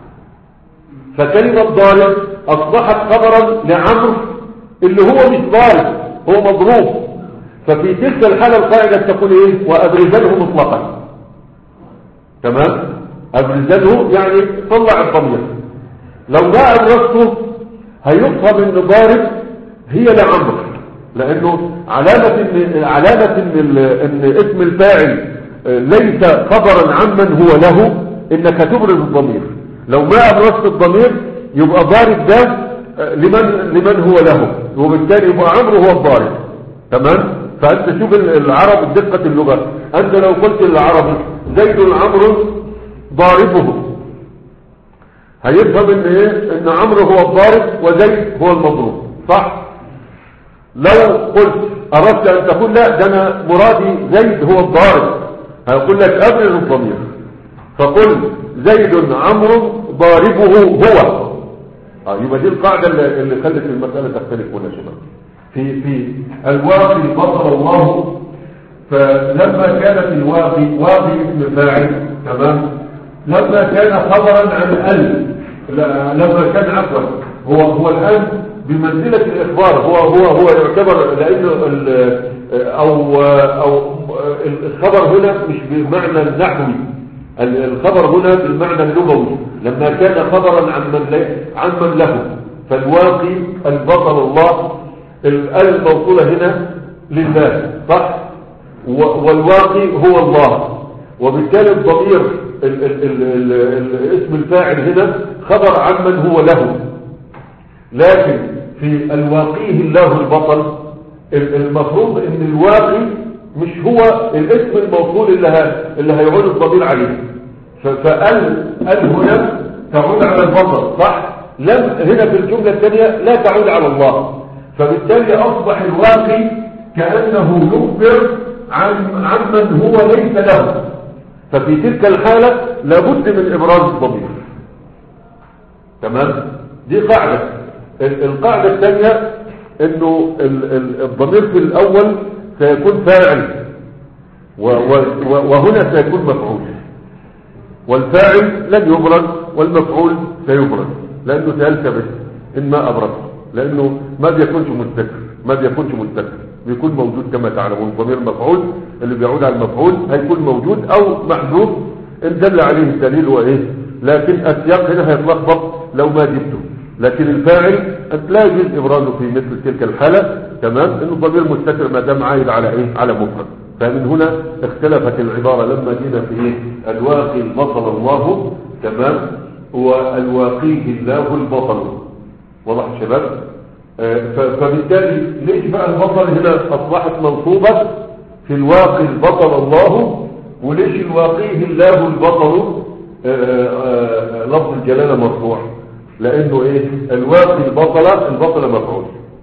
فكلمة ضارب أصبحت خبرا لعمرو اللي هو مش ضارب، هو مضروب. ففي تلك الحالة القاعدة تقول إيه؟ وأبرزنه مطلقا، تمام؟ أبرزنه يعني طلع الضمير. لو ما أبرزته هيفهم إن ضارب هي لعمرو، لانه علامة ان علامة ان, إن اسم الفاعل ليس خبرا عمن هو له انك تبرز الضمير. لو ما ابرزت الضمير يبقى ضارب ده لمن لمن هو له، وبالتالي يبقى عمرو هو الضارب، تمام؟ فانت شوف العرب دقة اللغة. انت لو قلت للعربي زيد عمرو ضاربه هيفهم ان ايه؟ ان عمرو هو الضارب وزيد هو المضروب، صح؟ لو قلت أردت أن تقول لا ده أنا مرادي زيد هو الضارب هيقول لك أبرز الضمير، فقل زيد عمرو ضاربه هو. آه يبقى دي القاعدة اللي خلت المسألة تختلف هنا شباب. في في الواقي بطل الله، فلما كانت الواقي واقي اسم فاعل، تمام؟ لما كان خبرا عن ال لما كان عفوا هو هو الآن بمنزلة الإخبار، هو هو هو يعتبر لأنه أو أو الخبر هنا مش بمعنى النحوي، الخبر هنا بالمعنى اللغوي. لما كان خبرا عن من عن من له، فالواقي البطل الله، الموصولة هنا لله صح، والواقي هو الله، وبالتالي الضمير اسم الفاعل هنا خبر عن من هو له. لكن في الواقيه الله البطل المفروض ان الواقي مش هو الاسم الموصول اللي اللي هيعود الضمير عليه، فال ال هنا تعود على البطل صح، لم هنا في الجملة الثانية لا تعود على الله، فبالتالي اصبح الواقي كأنه يخبر عن عن من هو ليس له، ففي تلك الحالة لابد من ابراز الضمير. تمام، دي قاعدة. القاعدة الثانية انه الضمير في الاول سيكون فاعل وهنا سيكون مفعول، والفاعل لن يبرز والمفعول سيبرز لانه سيلتبس ان ما ابرز، لانه ما بيكونش مستتر، ما بيكونش مستتر، بيكون موجود كما تعلمون. ضمير مفعول اللي بيعود على المفعول هيكون موجود او محذوف ان دل عليه الدليل وايه، لكن السياق هنا هيتلخبط لو ما جبته. لكن الفاعل لا يجوز ابرازه في مثل تلك الحالة. تمام، انه ضمير مستتر ما دام عايد على ايه، على مفرد. فمن هنا اختلفت العبارة لما جينا في ايه، الواقي البطل الله، تمام، والواقيه الله البطل. واضح يا شباب؟ آه فبالتالي ليش بقى البطل هنا اصبحت منصوبة في الواقي البطل الله، وليش الواقيه الله البطل لفظ الجلالة مرفوع؟ لانه ايه، الواقي البطلة البطلة مفعول.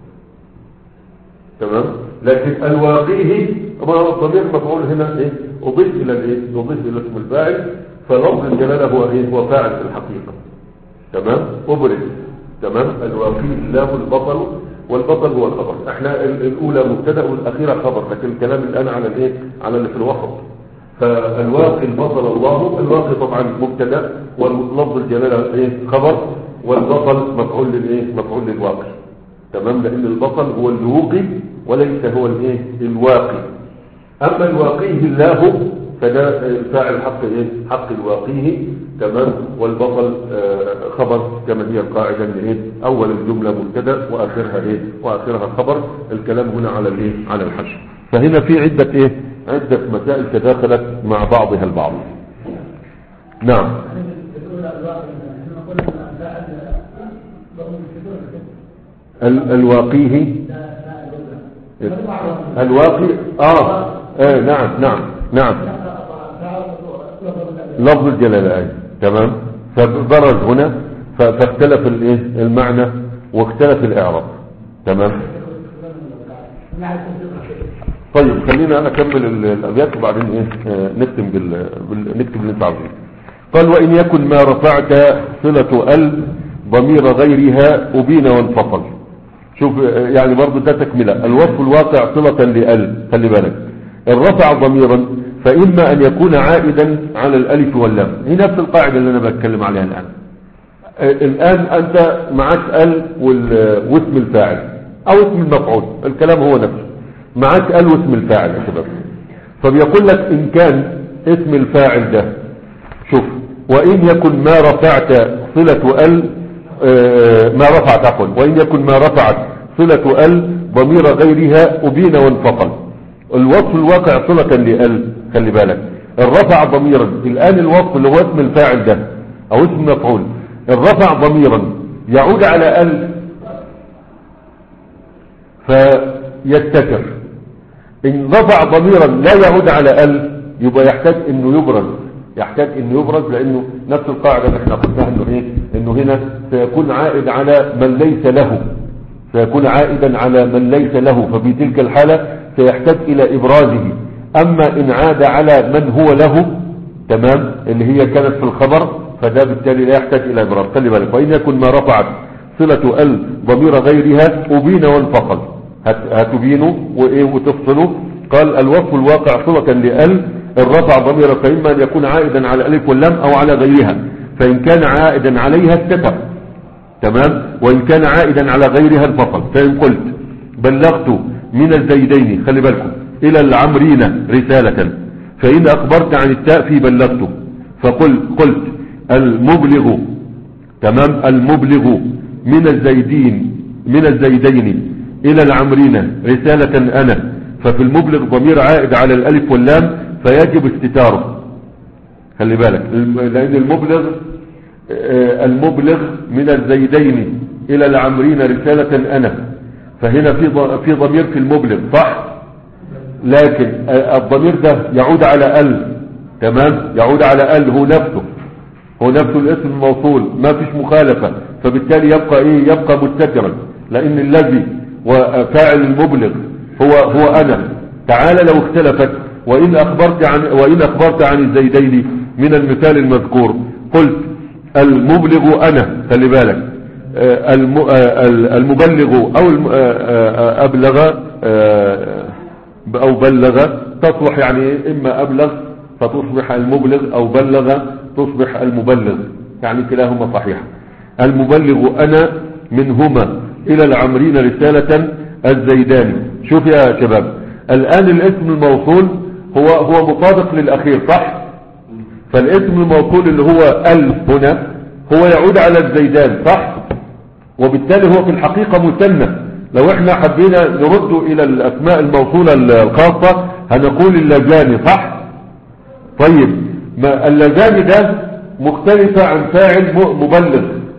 تمام، لكن الواقيه الضمير مفعول هنا ايه، اضيف الى الايه، اضيف الى اسم الفاعل، فلفظ الجلالة هو ايه، هو فاعل في الحقيقة. تمام، ابرز. تمام، الواقي الله البطل، والبطل هو الخبر. احنا الاولى مبتدا والاخيره خبر، لكن الكلام الان على الايه، على اللي في الوسط. فالواقي البطل الله، الواقي طبعا مبتدا واللفظ الجلاله ايه، خبر، والبطل مفعول للايه، مفعول للواقي. تمام، لان البطل هو الواقي وليس هو الايه، الواقي. اما الواقيه الله فده فاعل حق ايه، حق الواقيه. تمام، والبطل آه خبر كما هي القاعده ان ايه، اول الجمله مبتدا واخرها ايه، واخرها خبر. الكلام هنا على الايه، على الحشر. فهنا في عده ايه، عده مسائل تداخلت مع بعضها البعض. نعم، ال الواقيه الواقي اه, آه نعم نعم نعم لفظ الجلالة أي. تمام، فبرز هنا فاختلف الايه، المعنى واختلف الاعراب. تمام، طيب خلينا اكمل الابيات وبعدين ايه آه نختم بال... بال... نكتب اللي انت عاوزينه. قال وان يكن ما رفعت صلة ال ضمير غيرها ابين وانفصل. شوف يعني برضو ده تكملة. الوصف الواقع صلة لال، خلي بالك الرفع ضميرا فإما أن يكون عائدا على الألف واللام. هي نفس القاعدة اللي أنا بتكلم عليها الآن. الآن أنت معك ال واسم الفاعل أو اسم المفعول، الكلام هو نفسه. معك ال واسم الفاعل يا شباب، فبيقول لك إن كان اسم الفاعل ده، شوف، وإن يكن ما رفعت صلة ال ما رفعت عفوا وإن يكن ما رفعت صلة ال ضمير غيرها أبين وانفصل. الوصف الواقع صلة لال، خلي بالك الرفع ضميرا. الآن الوصف اللي هو اسم الفاعل ده أو اسم مفعول، الرفع ضميرا يعود على ال فيستتر. إن رفع ضميرا لا يعود على ال يبقى يحتاج إنه يبرز، يحتاج إنه يبرز لأنه نفس القاعدة اللي احنا قلناها إنه إيه، إنه هنا سيكون عائد على من ليس له، سيكون عائدا على من ليس له، ففي تلك الحالة سيحتاج إلى إبرازه. أما إن عاد على من هو له، تمام، اللي هي كانت في الخبر، فده بالتالي لا يحتاج إلى إبراز. خلي بالك وإن يكن ما رفعت صلة ال ضمير غيرها أبين وانفصل، هتبينه وإيه وتفصله. قال الوصف الواقع صلة لال الرفع ضمير فإما أن يكون عائدا على الألف واللام أو على غيرها، فإن كان عائدا عليها استتر، تمام، وإن كان عائدا على غيرها انفصل. فإن قلت بلغت من الزيدين، خلي بالكم، إلى العمرين رسالة، فإن أخبرت عن التاء في بلغت فقل قلت المبلغ، تمام، المبلغ من الزيدين من الزيدين إلى العمرين رسالة أنا، ففي المبلغ ضمير عائد على الألف واللام فيجب استتاره. خلي بالك، لأن المبلغ المبلغ من الزيدين إلى العمرين رسالة أنا، فهنا في في ضمير في المبلغ، صح، لكن الضمير ده يعود على ال، تمام، يعود على ال، هو نفسه هو نفسه الاسم الموصول، ما فيش مخالفة، فبالتالي يبقى ايه، يبقى مستترا، لان الذي وفاعل المبلغ هو هو انا. تعالى لو اختلفت، وان اخبرت عن وان اخبرت عن الزيدين من المثال المذكور قلت المبلغ انا، خلي بالك، المبلغ او ابلغ او بلغ تصبح يعني اما ابلغ فتصبح المبلغ، او بلغ تصبح المبلغ، يعني كلاهما صحيح. المبلغ انا منهما الى العمرين رسالة الزيداني. شوف يا شباب، الان الاسم الموصول هو هو مطابق للاخير، صح، فالاسم الموصول اللي هو ال هنا هو يعود على الزيدان، صح، وبالتالي هو في الحقيقة مثنى. لو احنا حبينا نرد الى الاسماء الموصولة الخاصة هنقول اللذان، صح. طيب، ما اللذان ده مختلفة عن فاعل مبلغ،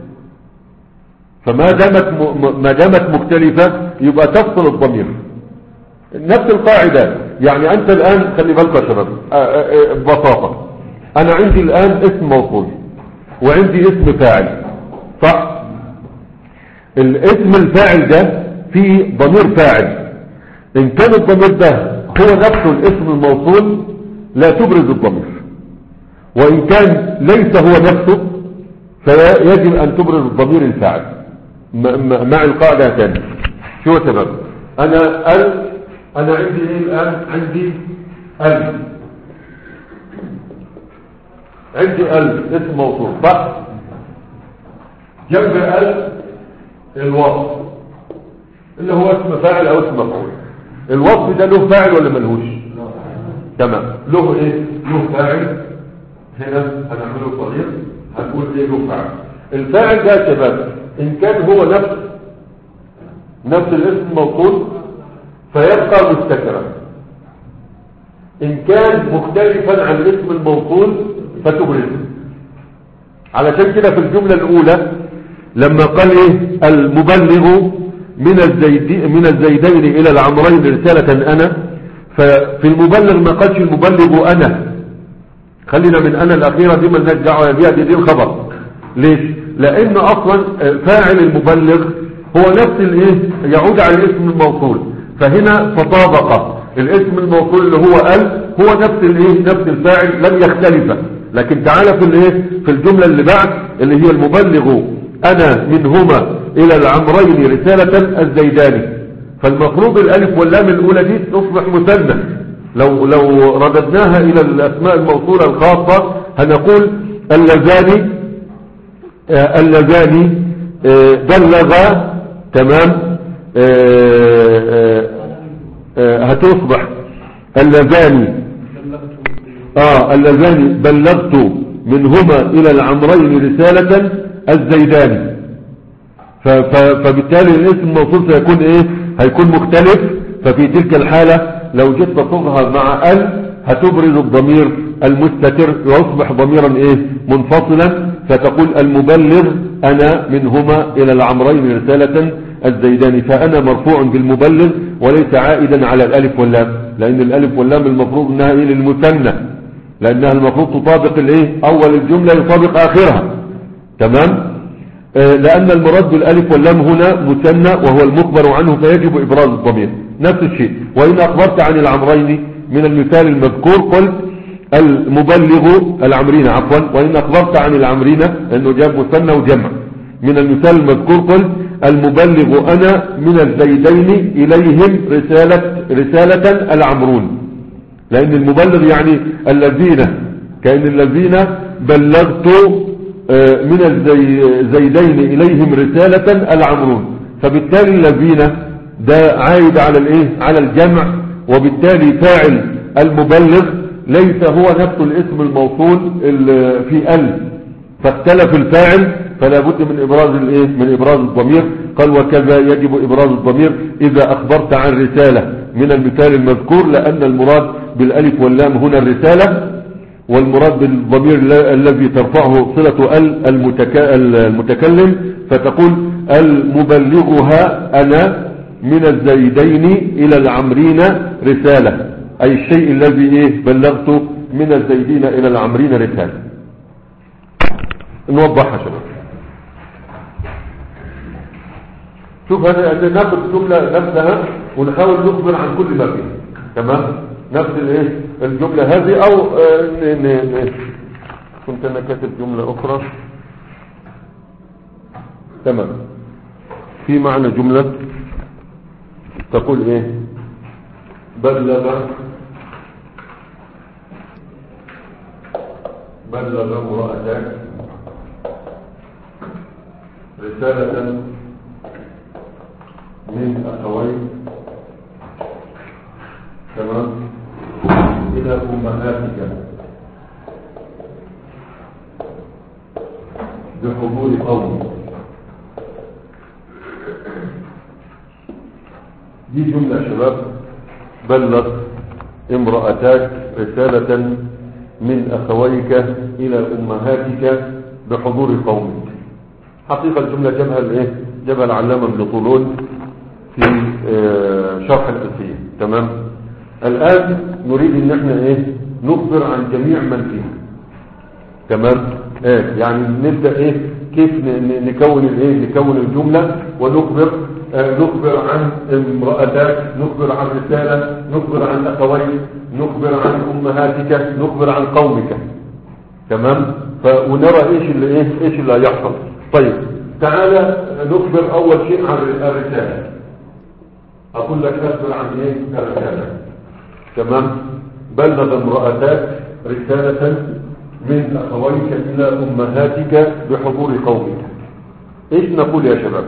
فما دامت ما دامت مختلفة يبقى تفصل الضمير. نفس القاعدة، يعني انت الان خلي بالك يا شباب ببساطة، انا عندي الان اسم موصول وعندي اسم فاعل، صح. الاسم الفاعل ده فيه ضمير فاعل، ان كان الضمير ده هو نفسه الاسم الموصول لا تبرز الضمير، وان كان ليس هو نفسه فيجب ان تبرز الضمير الفاعل مع القاعدة تاني. شو يا شباب، انا ال انا عندي ايه الان، عندي ال عندي ال اسم موصول، صح، جنب ال الوصف اللي هو اسم فاعل او اسم مفعول. الوصف ده له فاعل ولا ملهوش؟ تمام، له ايه، له فاعل. هنا هنعمله صغير، هنقول ايه له فاعل. الفاعل ده يا شباب ان كان هو نفس نفس الاسم الموصول فيبقى مستترا، ان كان مختلفا عن الاسم الموصول فتبرزه. علشان كده في الجملة الاولى لما قال ايه المبلغ من الزيد من الزيدين الى العمرين رسالة انا، ففي المبلغ ما قالش المبلغ انا، خلينا من انا الاخيرة دي مالناش دعوه بيها، دي, دي الخبر. ليش؟ لان اصلا فاعل المبلغ هو نفس الايه، يعود على الاسم الموصول، فهنا تطابق الاسم الموصول اللي هو ال هو نفس الايه، نفس الفاعل لم يختلف. لكن تعالى في الايه، في الجملة اللي بعد اللي هي المبلغ انا منهما الى العمرين رسالة الزيداني، فالمفروض الالف واللام الاولى دي تصبح مثنى. لو لو رددناها الى الاسماء الموصولة الخاصة هنقول اللذان آه اللذان آه بلغ، تمام، آه آه هتصبح اللذان اه اللذان بلغت منهما الى العمرين رسالة الزيداني. فبالتالي الاسم الموصول سيكون ايه، هيكون مختلف. ففي تلك الحالة لو جيت تصوغها مع ال هتبرز الضمير المستتر ويصبح ضميرا ايه، منفصلا، فتقول المبلغ انا منهما الى العمرين رسالة الزيداني. فانا مرفوع بالمبلغ وليس عائدا على الالف واللام، لان الالف واللام المفروض انها ايه، للمثنى، لانها المفروض تطابق الايه، اول الجملة يطابق اخرها، تمام. آه لان المراد بالالف واللام هنا مثنى وهو المخبر عنه فيجب ابراز الضمير. نفس الشيء، وان اخبرت عن العمرين من المثال المذكور قلت المبلغ العمرين عفوا، وان اخبرت عن العمرين لانه جاب مثنى وجمع من المثال المذكور قلت المبلغ انا من الزيدين اليهم رسالة رسالة العمرون. لأن المبلغ يعني الذين، كأن الذين بلغت من الزيدين إليهم رسالة العمرون، فبالتالي الذين ده عايد على الايه على الجمع، وبالتالي فاعل المبلغ ليس هو نفس الاسم الموصول في ال، فاختلف الفاعل، فلا بد من ابراز الايه من ابراز الضمير. قال وكذا يجب ابراز الضمير اذا اخبرت عن رسالة من المثال المذكور، لان المراد بالالف واللام هنا الرسالة، والمراد بالضمير الذي ترفعه صلة ال المتكلم، فتقول المبلغها انا من الزيدين الى العمرين رسالة، اي الشيء الذي ايه بلغت من الزيدين الى العمرين رسالة. نوضحها شباب. شوف هذا ناخذ الجملة نفسها ونحاول نخبر عن كل ما فيها، تمام؟ نفس الايه الجملة هذه، او ن ن ن كنت انا كاتب جملة اخرى، تمام. في معنى جملة تقول ايه بلغ بلغ امرأتك رسالة من أخوين، تمام، إلى أمهاتك بحضور قوم. دي جملة شباب، بلغ امرأتك رسالة من أخويك إلى أمهاتك بحضور قومك. حقيقة الجملة جابها الايه جابها العلامة ابن طولون في شرح الألفية، تمام. الآن نريد ان احنا ايه نخبر عن جميع من فيها، تمام. ايه يعني نبدأ ايه كيف نكون الايه نكون الجملة ونخبر اه نخبر عن امرأتك، نخبر عن رسالة، نخبر عن أخويك، نخبر عن أمهاتك، نخبر عن قومك، تمام. ونرى ايش اللي ايه ايش اللي هيحصل. طيب تعالى نخبر اول شيء عن الرسالة. اقول لك اخبر عن ايه الرسالة، تمام. بلغ امرأتك رسالة من اخويك الى امهاتك بحضور قومك. ايش نقول يا شباب؟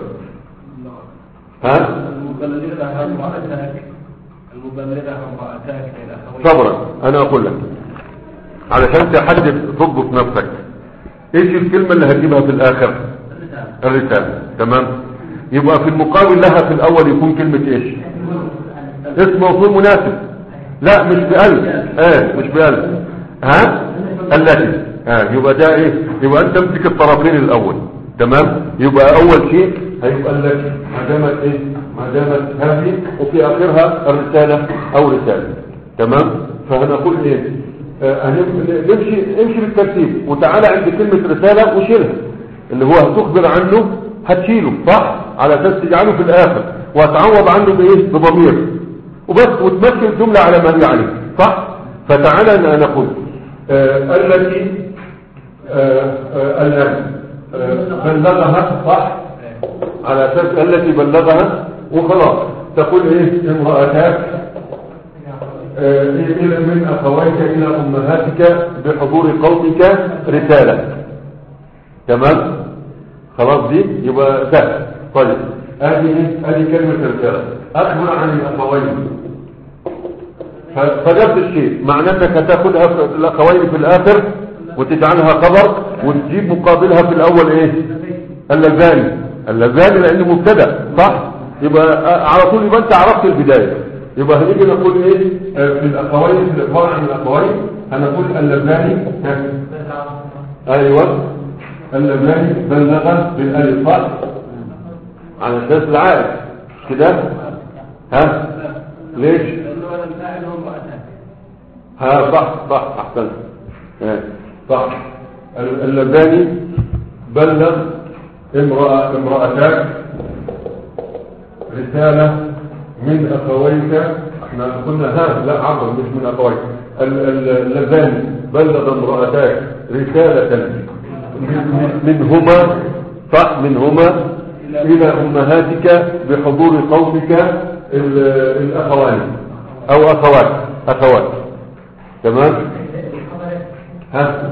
ها المبلغة امرأتك المبلغة امرأتك الى اخويك. صبرا، انا اقول لك علشان تحدد تضبط نفسك، ايش الكلمة اللي هتجيبها في الاخر؟ الرسالة، تمام. يبقى في المقابل لها في الاول يكون كلمة ايش؟ اسم موصول مناسب، لا مش بألف، اه مش بألف، ها التي، اه يبقى ده ايه يبقى انت تمسك الطرفين الاول، تمام. يبقى اول شيء هيبقى لك ما دامت ايه ما دامت هذه وفي اخرها الرسالة او رسالة، تمام. فهنقول ايه آه نمشي امشي بالترتيب، وتعالى عند كلمة رسالة وشيلها، اللي هو هتخبر عنه هتشيله صح على اساس تجعله في الاخر، وهتعوض عنه بايه بضمير وبس، وتمثل الجملة على ما هي عليه صح. فتعالى نقول آه التي آه آه التي آه بلغها صح، على اساس التي بلغها وخلاص. تقول ايه امرأتك آه من اخويك الى امهاتك بحضور قومك رسالة، تمام. خلاص دي يبقى سهل. طيب ادي ادي كلمة رسالة، اخبر عن الاخوين، فنفس الشيء معناه انك هتاخدها في الاخوين في الاخر وتجعلها خبر، وتجيب مقابلها في الاول ايه اللذان اللذان لانه مبتدا صح. يبقى على طول يبقى انت عرفت البداية. يبقى هنيجي نقول ايه في الاخوين، في الاخبار عن الاخوين هنقول اللذان، ايوه اللذان بلغ بالالف صح على اساس العائد كده، ها ليش ها صح صح احسنت صح. اللذان بلغ امرأة امرأتك رسالة من اخويك، احنا قلنا ها لا عبر مش من اخويك. اللذان بلغ امرأتك رسالة منهما صح منهما الى امهاتك بحضور قومك الاخوان او اخوات اخوات تمام. ها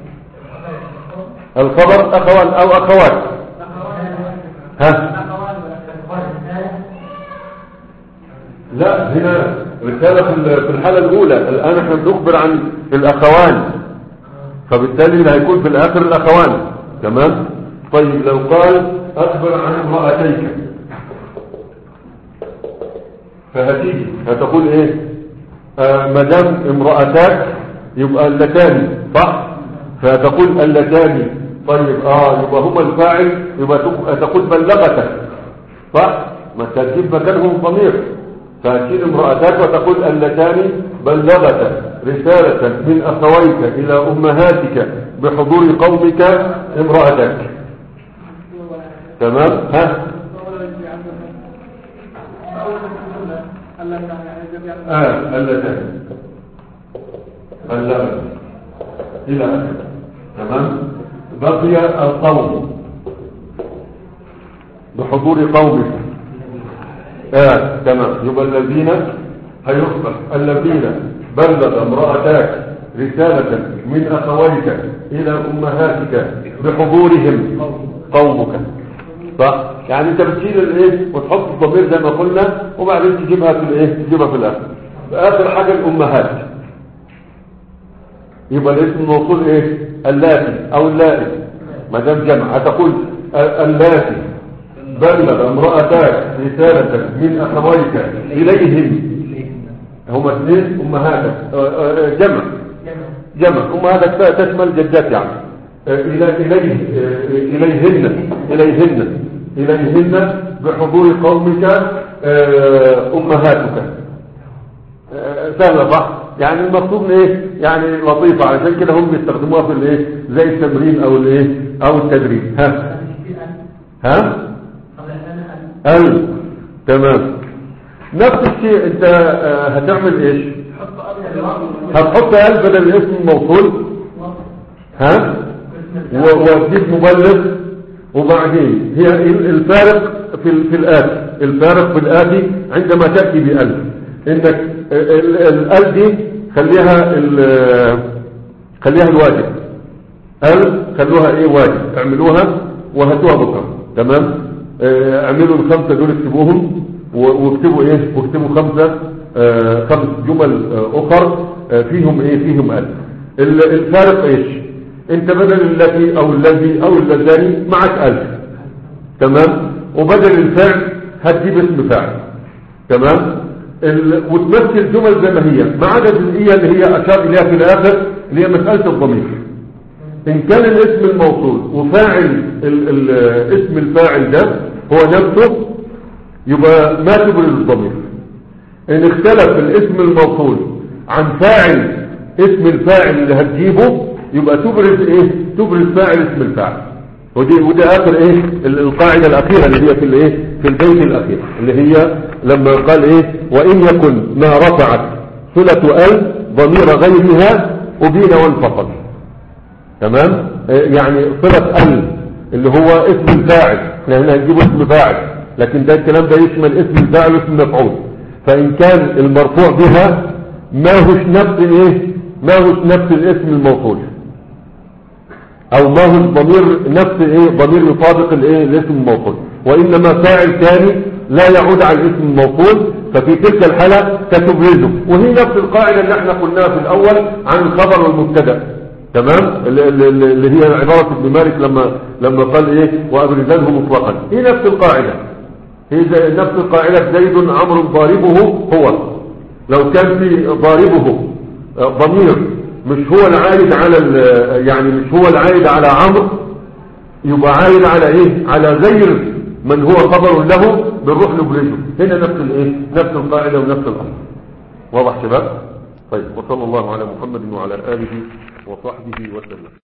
الخبر اخوان او اخوات. ها لا هنا رسالة في الحالة الاولى، الان احنا بنخبر عن الاخوان، فبالتالي اللي هيكون في الاخر الاخوان. تمام. طيب لو قال اخبر عن امرأتيك فهتيجي هتقول ايه؟ آه مدام امرأتاك يبقى اللتان، صح؟ فتقول اللتان. طيب اه يبقى هما الفاعل، يبقى تقول بلغتك، صح؟ ما تجيب مكانهم ضمير، فتشيل امرأتاك وتقول اللتان بلغتك رسالة من اخويك الى امهاتك بحضور قومك امرأتك. تمام. ها اه اللتان بلغتك الى اخره. تمام. بقي القوم بحضور قومك. اه تمام. يبقى الذين هيصبح الذين بلغ امرأتاك رسالة من اخويك الى امهاتك بحضورهم قومك، صح؟ يعني انت بتشيل الايه وتحط الضمير زي ما قلنا، وبعدين تجيبها في الايه تجيبها في الاخر. اخر حاجه الامهات، يبقى الاسم الموصول ايه؟ اللاتي او اللائي ما دام جمع، هتقول اللاتي بلغ امرأتاك رسالة من اخويك اليهم، هما اثنين امهاتك، جمع جمع امهاتك تشمل جدات يعني، إليه إليهن إليهن إليهن بحضور قومك أمهاتك. سهلة صح؟ يعني المقصود ايه؟ يعني لطيفة، عشان كده هم بيستخدموها في الايه زي التمرين او الايه او التدريب. ها ها ال تمام. نفس الشيء انت هتعمل ايش؟ هتحط ال بدل الاسم الموصول، ها وتجيب مبلغ، وبعدين هي الفارق في في الآتي، الفارق في الآتي عندما تأتي بألف، انك الأل دي خليها خليها الواجب، أل خلوها ايه واجب، اعملوها وهاتوها بكرة. تمام. اعملوا الخمسة دول اكتبوهم واكتبوا ايه واكتبوا خمسة اه خمس جمل اخر فيهم ايه فيهم ألف. الفارق ايش؟ انت بدل التي او الذي او اللذان معك ألف. تمام. وبدل الفعل هتجيب اسم فاعل. تمام. ال... وتمثل الجمل زي ما هي، ما عدا الجزئيه اللي هي اشار اليها في الاخر اللي هي مساله الضمير. ان كان الاسم الموصول وفاعل ال... ال... اسم الفاعل ده هو نفسه يبقى ما تبرز الضمير. ان اختلف الاسم الموصول عن فاعل اسم الفاعل اللي هتجيبه يبقى تبرز ايه تبرز فاعل اسم الفاعل. ودي ودي اخر ايه القاعده الاخيره اللي هي في الايه في البيت الاخير اللي هي لما قال ايه وان يكن ما رفعت صله ال ضمير غيرها ابين وانفصل. تمام. يعني صله ال اللي هو اسم الفاعل، احنا هنا هنجيب اسم فاعل، لكن ده الكلام ده يشمل اسم الفاعل واسم مفعول. فان كان المرفوع بها ما هوش نفس ايه ما هوش نفس الاسم الموصول، او ما هو الضمير نفس ايه ضمير يطابق الايه الاسم الموصول، وانما فاعل ثاني لا يعود على الاسم الموصول، ففي تلك الحالة تبرزه. وهي نفس القاعدة اللي احنا قلناها في الاول عن الخبر والمبتدا. تمام. اللي هي عبارة ابن مالك لما لما قال ايه وابرزنه مطلقا، هي نفس القاعدة، هي نفس القاعدة زيد عمرو ضاربه هو. لو كان في ضاربه ضمير مش هو العائد على يعني مش هو العائد على عمرو، يبقى عائد على ايه على غير من هو خبر له بنروح نبرزه. هنا نفس الايه نفس القاعده ونفس الامر. واضح شباب؟ طيب، وصلى الله على محمد وعلى اله وصحبه وسلم.